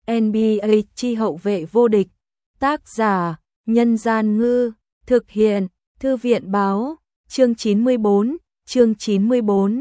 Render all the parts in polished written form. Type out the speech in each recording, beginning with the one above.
NBA chi hậu vệ vô địch. Tác giả: Nhân Gian Ngư. Thực hiện: Thư viện Báo. Chương 94. Chương 94.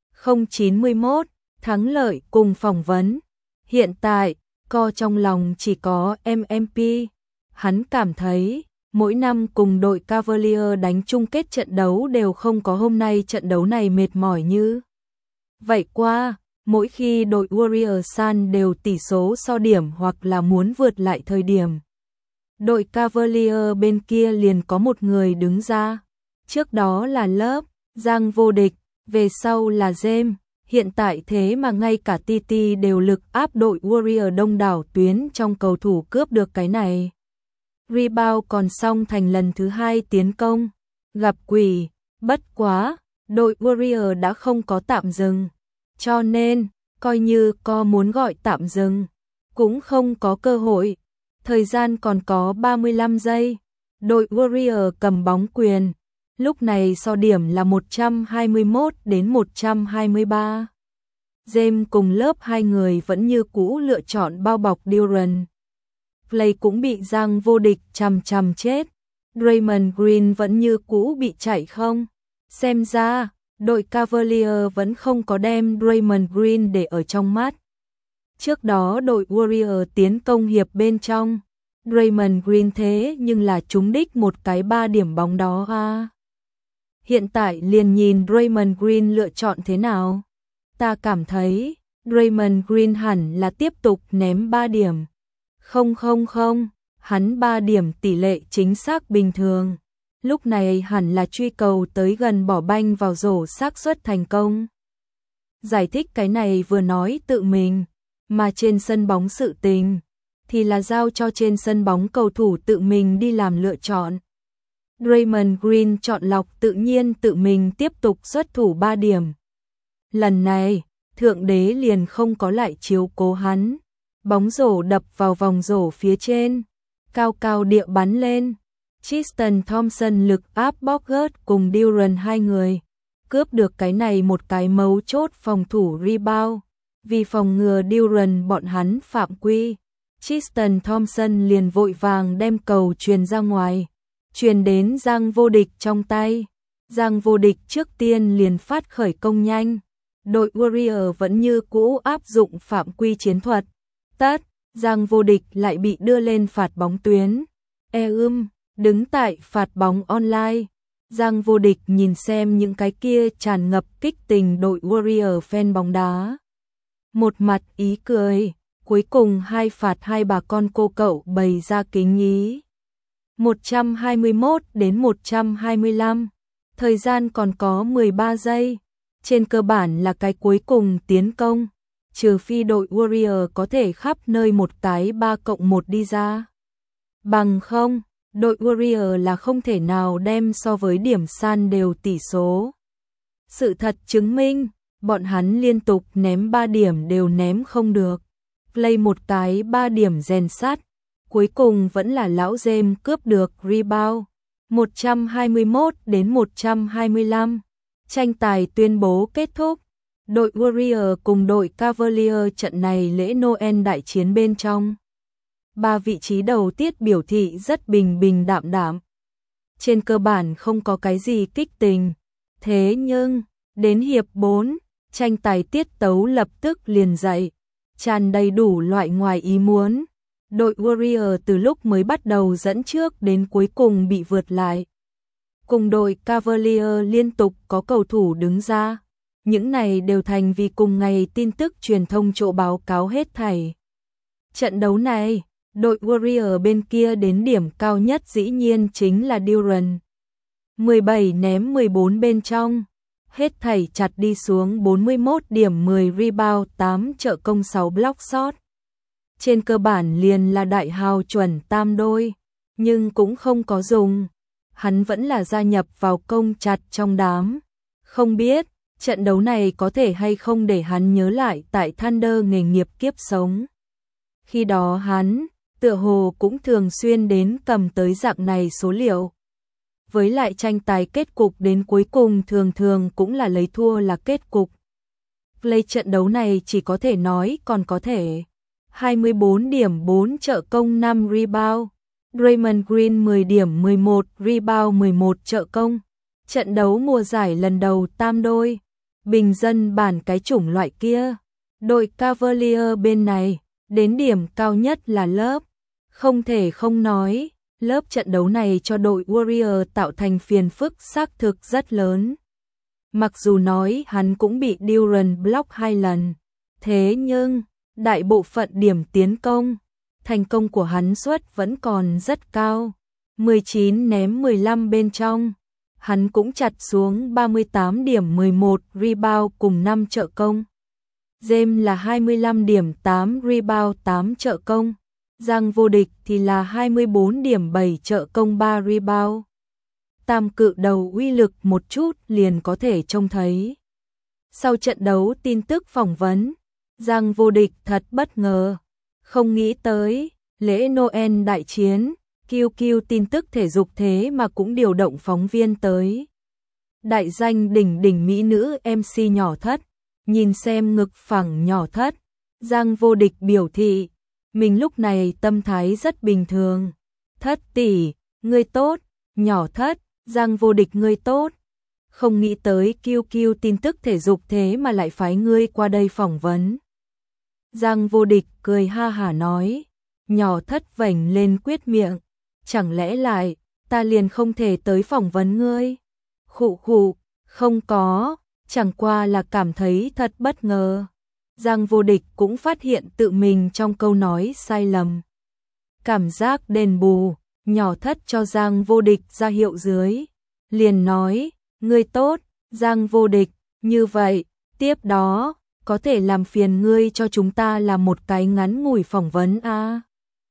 091. Thắng lợi cùng phỏng vấn. Hiện tại, co trong lòng chỉ có MMP. Hắn cảm thấy, mỗi năm cùng đội Cavalier đánh chung kết trận đấu đều không có hôm nay trận đấu này mệt mỏi như vậy qua. Mỗi khi đội Warriors san đều tỷ số so điểm hoặc là muốn vượt lại thời điểm, đội Cavalier bên kia liền có một người đứng ra. Trước đó là Love, Giang vô địch, về sau là James. Hiện tại thế mà ngay cả TT đều lực áp đội Warrior đông đảo tuyến trong cầu thủ cướp được cái này. Rebound còn xong thành lần thứ 2 tiến công. Gặp quỷ, bất quá, đội Warrior đã không có tạm dừng. Cho nên, coi như có muốn gọi tạm dừng, cũng không có cơ hội. Thời gian còn có 35 giây. Đội Warrior cầm bóng quyền. Lúc này so điểm là 121 đến 123. James cùng lớp hai người vẫn như cũ lựa chọn bao bọc Duran. Play cũng bị Giang vô địch chằm chết. Draymond Green vẫn như cũ bị chạy không. Xem ra, đội Cavalier vẫn không có đem Draymond Green để ở trong mắt. Trước đó đội Warrior tiến công hiệp bên trong. Draymond Green thế nhưng là trúng đích một cái 3 điểm bóng đó ha. Hiện tại liền nhìn Draymond Green lựa chọn thế nào. Ta cảm thấy Draymond Green hẳn là tiếp tục ném 3 điểm. Không, hắn 3 điểm tỷ lệ chính xác bình thường. Lúc này hẳn là truy cầu tới gần bỏ banh vào rổ xác suất thành công. Giải thích cái này vừa nói tự mình, mà trên sân bóng sự tình thì là giao cho trên sân bóng cầu thủ tự mình đi làm lựa chọn. Draymond Green chọn lọc tự nhiên tự mình tiếp tục xuất thủ 3 điểm. Lần này, thượng đế liền không có lại chiếu cố hắn. Bóng rổ đập vào vòng rổ phía trên, cao cao địa bắn lên. Tristan Thompson lực áp Bogut cùng Duran hai người, cướp được cái này một cái mấu chốt phòng thủ rebound. Vì phòng ngừa Duran bọn hắn phạm quy, Tristan Thompson liền vội vàng đem cầu truyền ra ngoài, truyền đến Giang vô địch trong tay. Giang vô địch trước tiên liền phát khởi công nhanh. Đội Warrior vẫn như cũ áp dụng phạm quy chiến thuật. Giang vô địch lại bị đưa lên phạt bóng tuyến. Đứng tại phạt bóng online. Giang vô địch nhìn xem những cái kia tràn ngập kích tình đội Warrior fan bóng đá. Một mặt ý cười, cuối cùng hai phạt hai bà con cô cậu bày ra kính ý. 121 đến 125. Thời gian còn có 13 giây. Trên cơ bản là cái cuối cùng tiến công. Trừ phi đội Warrior có thể khắp nơi một cái 3+1 đi ra. Bằng không, đội Warrior là không thể nào đem so với điểm san đều tỷ số. Sự thật chứng minh, bọn hắn liên tục ném 3 điểm đều ném không được. Play một cái 3 điểm rèn sắt. Cuối cùng vẫn là lão James cướp được rebound. 121 đến 125. Tranh tài tuyên bố kết thúc. Đội Warrior cùng đội Cavalier trận này lễ Noel đại chiến bên trong. 3 vị trí đầu tiết biểu thị rất bình đạm. Trên cơ bản không có cái gì kích tình. Thế nhưng, đến hiệp 4, tranh tài tiết tấu lập tức liền dậy. Tràn đầy đủ loại ngoài ý muốn. Đội Warrior từ lúc mới bắt đầu dẫn trước đến cuối cùng bị vượt lại. Cùng đội Cavalier liên tục có cầu thủ đứng ra. Những này đều thành vì cùng ngày tin tức truyền thông chỗ báo cáo hết thảy. Trận đấu này, đội Warrior bên kia đến điểm cao nhất dĩ nhiên chính là Duran. 17 ném 14 bên trong. Hết thảy chặt đi xuống 41 điểm, 10 rebound, 8 trợ công, 6 block shot. Trên cơ bản liền là đại hào chuẩn tam đôi, nhưng cũng không có dùng. Hắn vẫn là gia nhập vào công chặt trong đám. Không biết, trận đấu này có thể hay không để hắn nhớ lại tại Thunder nghề nghiệp kiếp sống. Khi đó hắn, tựa hồ cũng thường xuyên đến cầm tới dạng này số liệu. Với lại tranh tài kết cục đến cuối cùng thường cũng là lấy thua là kết cục. Play trận đấu này chỉ có thể nói còn có thể. 24 điểm 4 trợ công 5 rebound. Draymond Green 10 điểm 11 rebound 11 trợ công. Trận đấu mùa giải lần đầu tam đôi. Bình dân bản cái chủng loại kia. Đội Cavalier bên này, đến điểm cao nhất là lớp. Không thể không nói, lớp trận đấu này cho đội Warrior tạo thành phiền phức xác thực rất lớn. Mặc dù nói hắn cũng bị Durant block 2 lần, thế nhưng đại bộ phận điểm tiến công, thành công của hắn suất vẫn còn rất cao. 19 ném 15 bên trong, hắn cũng chặt xuống 38 điểm 11 rebound cùng 5 trợ công. James là 25 điểm 8 rebound 8 trợ công. Giang vô địch thì là 24 điểm 7 trợ công 3 rebound. Tam cự đầu uy lực một chút liền có thể trông thấy. Sau trận đấu tin tức phỏng vấn, Giang vô địch thật bất ngờ. Không nghĩ tới, lễ Noel đại chiến, QQ tin tức thể dục thế mà cũng điều động phóng viên tới. Đại danh đỉnh đỉnh mỹ nữ MC nhỏ thất, nhìn xem ngực phẳng nhỏ thất. Giang vô địch biểu thị, mình lúc này tâm thái rất bình thường. Thất tỷ, ngươi tốt, nhỏ thất, Giang vô địch ngươi tốt. Không nghĩ tới QQ tin tức thể dục thế mà lại phái ngươi qua đây phỏng vấn. Giang vô địch cười ha hả nói, nhỏ thất vểnh lên quyết miệng. Chẳng lẽ lại, ta liền không thể tới phỏng vấn ngươi? Khụ khụ, không có, chẳng qua là cảm thấy thật bất ngờ. Giang vô địch cũng phát hiện tự mình trong câu nói sai lầm. Cảm giác đền bù, nhỏ thất cho Giang vô địch ra hiệu dưới. Liền nói, ngươi tốt, Giang vô địch, như vậy, tiếp đó, có thể làm phiền ngươi cho chúng ta làm một cái ngắn ngủi phỏng vấn à?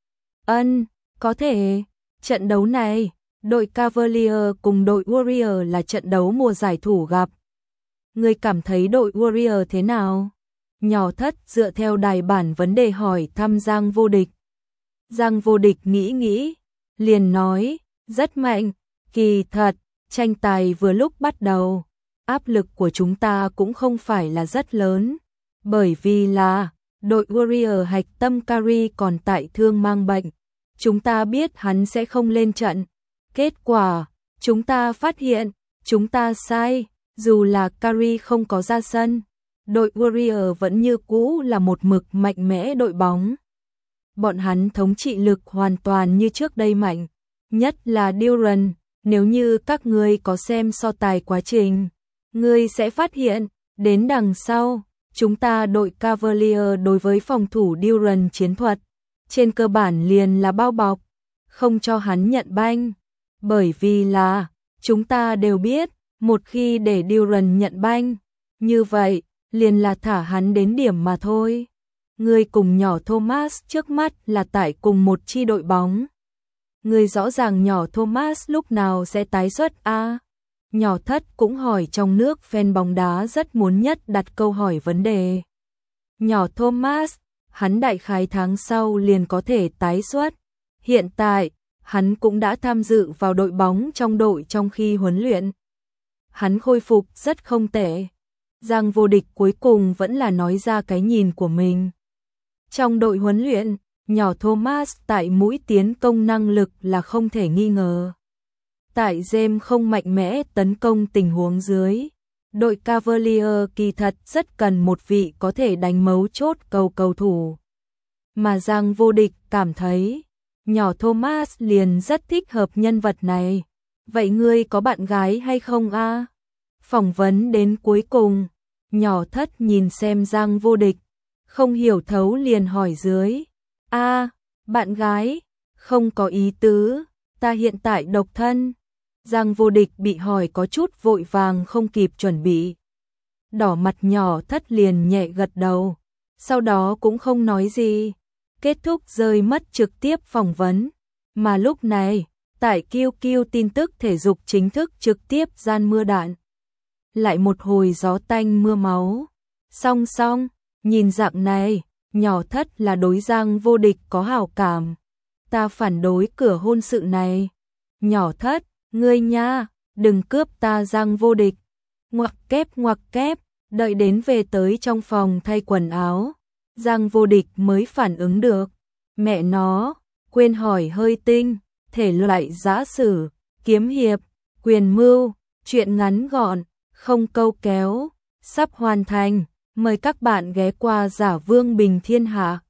Ân, có thể. Trận đấu này, đội Cavalier cùng đội Warrior là trận đấu mùa giải thủ gặp. Ngươi cảm thấy đội Warrior thế nào? Nhỏ thất dựa theo đài bản vấn đề hỏi thăm Giang vô địch. Giang vô địch nghĩ, liền nói, rất mạnh, kỳ thật, tranh tài vừa lúc bắt đầu. Áp lực của chúng ta cũng không phải là rất lớn, bởi vì là đội Warrior hạch tâm Curry còn tại thương mang bệnh. Chúng ta biết hắn sẽ không lên trận. Kết quả, chúng ta phát hiện, chúng ta sai, dù là Curry không có ra sân. Đội Warrior vẫn như cũ là một mực mạnh mẽ đội bóng. Bọn hắn thống trị lực hoàn toàn như trước đây mạnh. Nhất là Durant, nếu như các ngươi có xem so tài quá trình, ngươi sẽ phát hiện, đến đằng sau, chúng ta đội Cavalier đối với phòng thủ Durant chiến thuật, trên cơ bản liền là bao bọc, không cho hắn nhận banh. Bởi vì là, chúng ta đều biết, một khi để Durant nhận banh, như vậy, liền là thả hắn đến điểm mà thôi. Ngươi cùng nhỏ Thomas trước mắt là tại cùng một chi đội bóng. Ngươi rõ ràng nhỏ Thomas lúc nào sẽ tái xuất a? Nhỏ thất cũng hỏi trong nước fan bóng đá rất muốn nhất đặt câu hỏi vấn đề. Nhỏ Thomas, hắn đại khái tháng sau liền có thể tái xuất. Hiện tại, hắn cũng đã tham dự vào đội bóng trong đội trong khi huấn luyện. Hắn khôi phục rất không tệ. Giang vô địch cuối cùng vẫn là nói ra cái nhìn của mình. Trong đội huấn luyện, nhỏ Thomas tại mũi tiến công năng lực là không thể nghi ngờ. Tại James không mạnh mẽ tấn công tình huống dưới, đội Cavalier kỳ thật rất cần một vị có thể đánh mấu chốt cầu thủ. Mà Giang vô địch cảm thấy, nhỏ Thomas liền rất thích hợp nhân vật này. Vậy ngươi có bạn gái hay không a? Phỏng vấn đến cuối cùng, nhỏ thất nhìn xem Giang vô địch, không hiểu thấu liền hỏi dưới. Bạn gái, không có ý tứ, ta hiện tại độc thân. Giang vô địch bị hỏi có chút vội vàng không kịp chuẩn bị. Đỏ mặt nhỏ thất liền nhẹ gật đầu, sau đó cũng không nói gì. Kết thúc rơi mất trực tiếp phỏng vấn. Mà lúc này, tại QQ tin tức thể dục chính thức trực tiếp gian mưa đạn. Lại một hồi gió tanh mưa máu. Song song, nhìn dạng này, nhỏ thất là đối Giang vô địch có hảo cảm. Ta phản đối cửa hôn sự này. Nhỏ thất, ngươi nha, đừng cướp ta Giang vô địch. Ngoặc kép, đợi đến về tới trong phòng thay quần áo. Giang Vô Địch mới phản ứng được. Mẹ nó, quên hỏi hơi tinh, thể loại giã sử, kiếm hiệp, quyền mưu, truyện ngắn gọn, không câu kéo, sắp hoàn thành. Mời các bạn ghé qua Giả Vương Bình Thiên Hạ.